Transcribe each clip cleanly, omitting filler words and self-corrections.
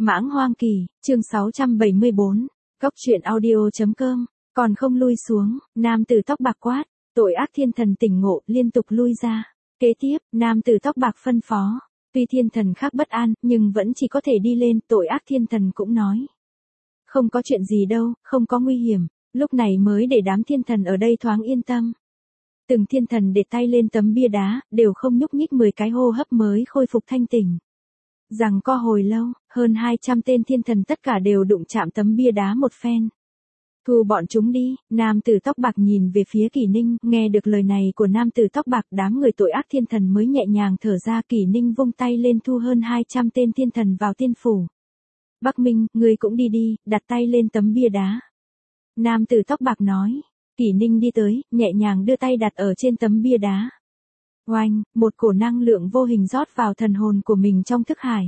Mãng Hoang Kỳ, chương 674, Cốc truyện audio.com, còn không lui xuống, nam tử tóc bạc quát, tội ác thiên thần tỉnh ngộ, liên tục lui ra. Kế tiếp, nam tử tóc bạc phân phó, tuy thiên thần khác bất an, nhưng vẫn chỉ có thể đi lên, tội ác thiên thần cũng nói. Không có chuyện gì đâu, không có nguy hiểm, lúc này mới để đám thiên thần ở đây thoáng yên tâm. Từng thiên thần để tay lên tấm bia đá, đều không nhúc nhích 10 cái hô hấp mới khôi phục thanh tỉnh. Rằng co hồi lâu, hơn 200 tên thiên thần tất cả đều đụng chạm tấm bia đá một phen. Thu bọn chúng đi, nam tử tóc bạc nhìn về phía Kỷ Ninh, nghe được lời này của nam tử tóc bạc, đám người tội ác thiên thần mới nhẹ nhàng thở ra. Kỷ Ninh vung tay lên thu hơn 200 tên thiên thần vào tiên phủ. Bắc Minh, ngươi cũng đi đi, đặt tay lên tấm bia đá. Nam tử tóc bạc nói. Kỷ Ninh đi tới, nhẹ nhàng đưa tay đặt ở trên tấm bia đá. Oanh, một cổ năng lượng vô hình rót vào thần hồn của mình trong thức hải.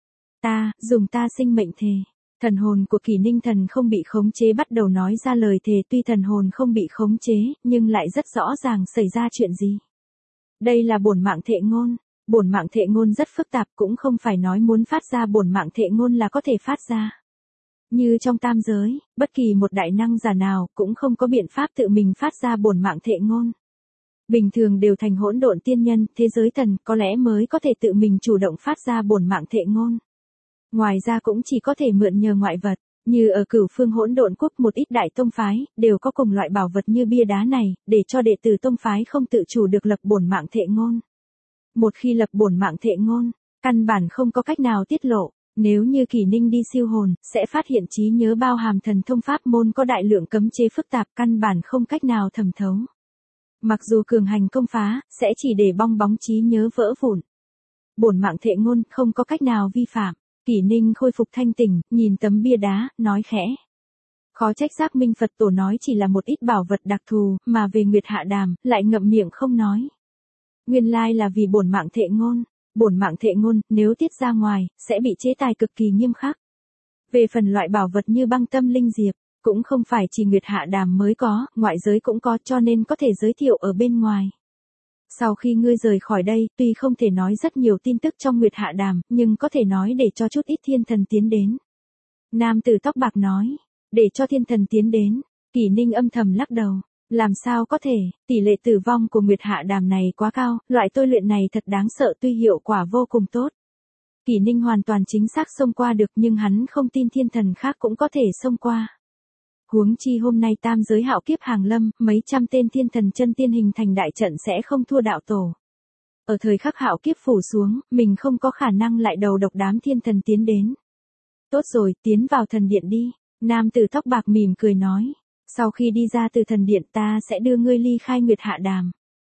Dùng ta sinh mệnh thề. Thần hồn của Kỷ Ninh thần không bị khống chế bắt đầu nói ra lời thề, tuy thần hồn không bị khống chế, nhưng lại rất rõ ràng xảy ra chuyện gì. Đây là bổn mạng thệ ngôn. Bổn mạng thệ ngôn rất phức tạp, cũng không phải nói muốn phát ra bổn mạng thệ ngôn là có thể phát ra. Như trong tam giới, bất kỳ một đại năng giả nào cũng không có biện pháp tự mình phát ra bổn mạng thệ ngôn. Bình thường đều thành hỗn độn tiên nhân, thế giới thần có lẽ mới có thể tự mình chủ động phát ra bổn mạng thệ ngôn. Ngoài ra cũng chỉ có thể mượn nhờ ngoại vật, như ở Cửu Phương Hỗn Độn Quốc một ít đại tông phái đều có cùng loại bảo vật như bia đá này, để cho đệ tử tông phái không tự chủ được lập bổn mạng thệ ngôn. Một khi lập bổn mạng thệ ngôn, căn bản không có cách nào tiết lộ. Nếu như Kỷ Ninh đi siêu hồn, sẽ phát hiện trí nhớ bao hàm thần thông pháp môn có đại lượng cấm chế phức tạp, căn bản không cách nào thẩm thấu. Mặc dù cường hành công phá, sẽ chỉ để bong bóng trí nhớ vỡ vụn. Bổn mạng thệ ngôn không có cách nào vi phạm. Kỷ Ninh khôi phục thanh tỉnh, nhìn tấm bia đá, nói khẽ. Khó trách Giác Minh Phật Tổ nói chỉ là một ít bảo vật đặc thù, mà về Nguyệt Hạ Đàm, lại ngậm miệng không nói. Nguyên lai là vì bổn mạng thệ ngôn. Bổn mạng thệ ngôn, nếu tiết ra ngoài, sẽ bị chế tài cực kỳ nghiêm khắc. Về phần loại bảo vật như băng tâm linh diệp, cũng không phải chỉ Nguyệt Hạ Đàm mới có, ngoại giới cũng có, cho nên có thể giới thiệu ở bên ngoài. Sau khi ngươi rời khỏi đây, tuy không thể nói rất nhiều tin tức trong Nguyệt Hạ Đàm, nhưng có thể nói để cho chút ít thiên thần tiến đến. Nam tử tóc bạc nói, để cho thiên thần tiến đến. Kỷ Ninh âm thầm lắc đầu. Làm sao có thể, tỷ lệ tử vong của Nguyệt Hạ Đàm này quá cao, loại tôi luyện này thật đáng sợ tuy hiệu quả vô cùng tốt. Kỷ Ninh hoàn toàn chính xác xông qua được, nhưng hắn không tin thiên thần khác cũng có thể xông qua. Huống chi hôm nay tam giới hạo kiếp hàng lâm, mấy trăm tên thiên thần chân tiên hình thành đại trận sẽ không thua đạo tổ. Ở thời khắc hạo kiếp phủ xuống, mình không có khả năng lại đầu độc đám thiên thần tiến đến. Tốt rồi, tiến vào thần điện đi. Nam tử tóc bạc mỉm cười nói. Sau khi đi ra từ thần điện ta sẽ đưa ngươi ly khai Nguyệt Hạ Đàm.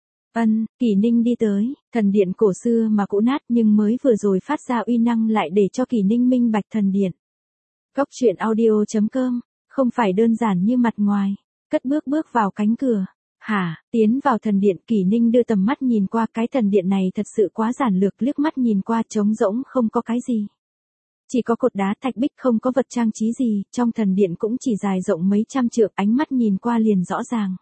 Kỷ Ninh đi tới, thần điện cổ xưa mà cũ nát nhưng mới vừa rồi phát ra uy năng lại để cho Kỷ Ninh minh bạch thần điện. Cốc truyện audio.com, không phải đơn giản như mặt ngoài, cất bước vào cánh cửa. Tiến vào thần điện. Kỷ Ninh đưa tầm mắt nhìn qua, cái thần điện này thật sự quá giản lược, liếc mắt nhìn qua trống rỗng không có cái gì. Chỉ có cột đá thạch bích, không có vật trang trí gì, trong thần điện cũng chỉ dài rộng mấy trăm trượng, ánh mắt nhìn qua liền rõ ràng.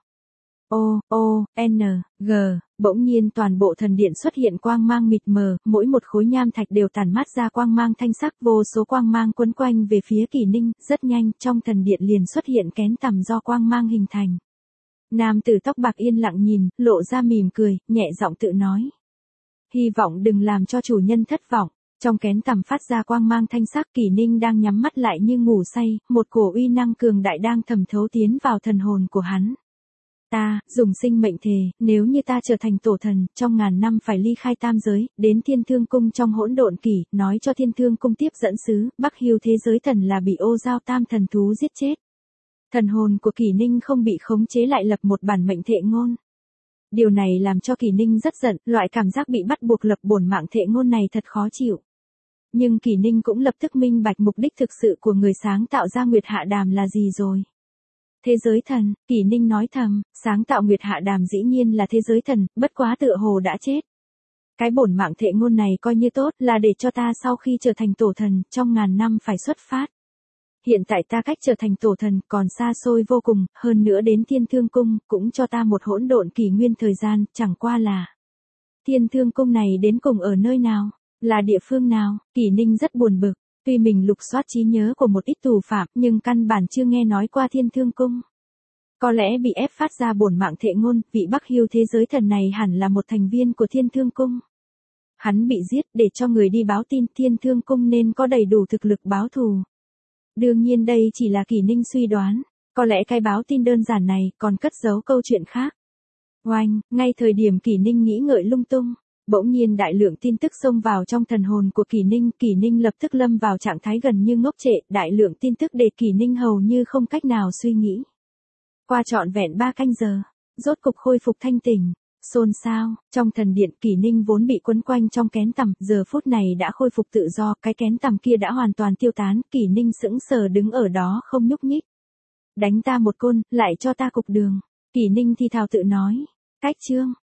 Bỗng nhiên toàn bộ thần điện xuất hiện quang mang mịt mờ, mỗi một khối nham thạch đều tản mát ra quang mang thanh sắc, vô số quang mang quấn quanh về phía Kỷ Ninh, rất nhanh, trong thần điện liền xuất hiện kén tằm do quang mang hình thành. Nam tử tóc bạc yên lặng nhìn, lộ ra mỉm cười, nhẹ giọng tự nói. Hy vọng đừng làm cho chủ nhân thất vọng. Trong kén tằm phát ra quang mang thanh sắc, Kỷ Ninh đang nhắm mắt lại như ngủ say, một cổ uy năng cường đại đang thẩm thấu tiến vào thần hồn của hắn. Dùng sinh mệnh thề, nếu như ta trở thành tổ thần, trong ngàn năm phải ly khai tam giới, đến Thiên Thương Cung trong hỗn độn kỷ, nói cho Thiên Thương Cung tiếp dẫn sứ, Bắc Hiu thế giới thần là bị Ô Giao tam thần thú giết chết. Thần hồn của Kỷ Ninh không bị khống chế lại lập một bản mệnh thệ ngôn. Điều này làm cho Kỷ Ninh rất giận, loại cảm giác bị bắt buộc lập bổn mạng thệ ngôn này thật khó chịu. Nhưng Kỷ Ninh cũng lập tức minh bạch mục đích thực sự của người sáng tạo ra Nguyệt Hạ Đàm là gì rồi. Thế giới thần, Kỷ Ninh nói thầm, sáng tạo Nguyệt Hạ Đàm dĩ nhiên là thế giới thần, bất quá tựa hồ đã chết. Cái bổn mạng thệ ngôn này coi như tốt, là để cho ta sau khi trở thành tổ thần, trong ngàn năm phải xuất phát. Hiện tại ta cách trở thành tổ thần còn xa xôi vô cùng, hơn nữa đến Thiên Thương Cung, cũng cho ta một hỗn độn kỷ nguyên thời gian, chẳng qua là. Thiên Thương Cung này đến cùng ở nơi nào? Là địa phương nào? Kỷ Ninh rất buồn bực. Tuy mình lục soát trí nhớ của một ít tù phạm nhưng căn bản chưa nghe nói qua Thiên Thương Cung. Có lẽ bị ép phát ra bổn mạng thệ ngôn, vị Bắc Hưu thế giới thần này hẳn là một thành viên của Thiên Thương Cung. Hắn bị giết để cho người đi báo tin Thiên Thương Cung nên có đầy đủ thực lực báo thù. Đương nhiên đây chỉ là Kỷ Ninh suy đoán, có lẽ cái báo tin đơn giản này còn cất giấu câu chuyện khác. Oanh, ngay thời điểm Kỷ Ninh nghĩ ngợi lung tung, bỗng nhiên đại lượng tin tức xông vào trong thần hồn của Kỷ Ninh lập tức lâm vào trạng thái gần như ngốc trệ, đại lượng tin tức để Kỷ Ninh hầu như không cách nào suy nghĩ. Qua trọn vẹn 3 canh giờ, rốt cục khôi phục thanh tỉnh, xôn xao, trong thần điện Kỷ Ninh vốn bị quấn quanh trong kén tằm, giờ phút này đã khôi phục tự do, cái kén tằm kia đã hoàn toàn tiêu tán, Kỷ Ninh sững sờ đứng ở đó không nhúc nhích. Đánh ta một côn, lại cho ta cục đường, Kỷ Ninh thì thào tự nói, cách chương.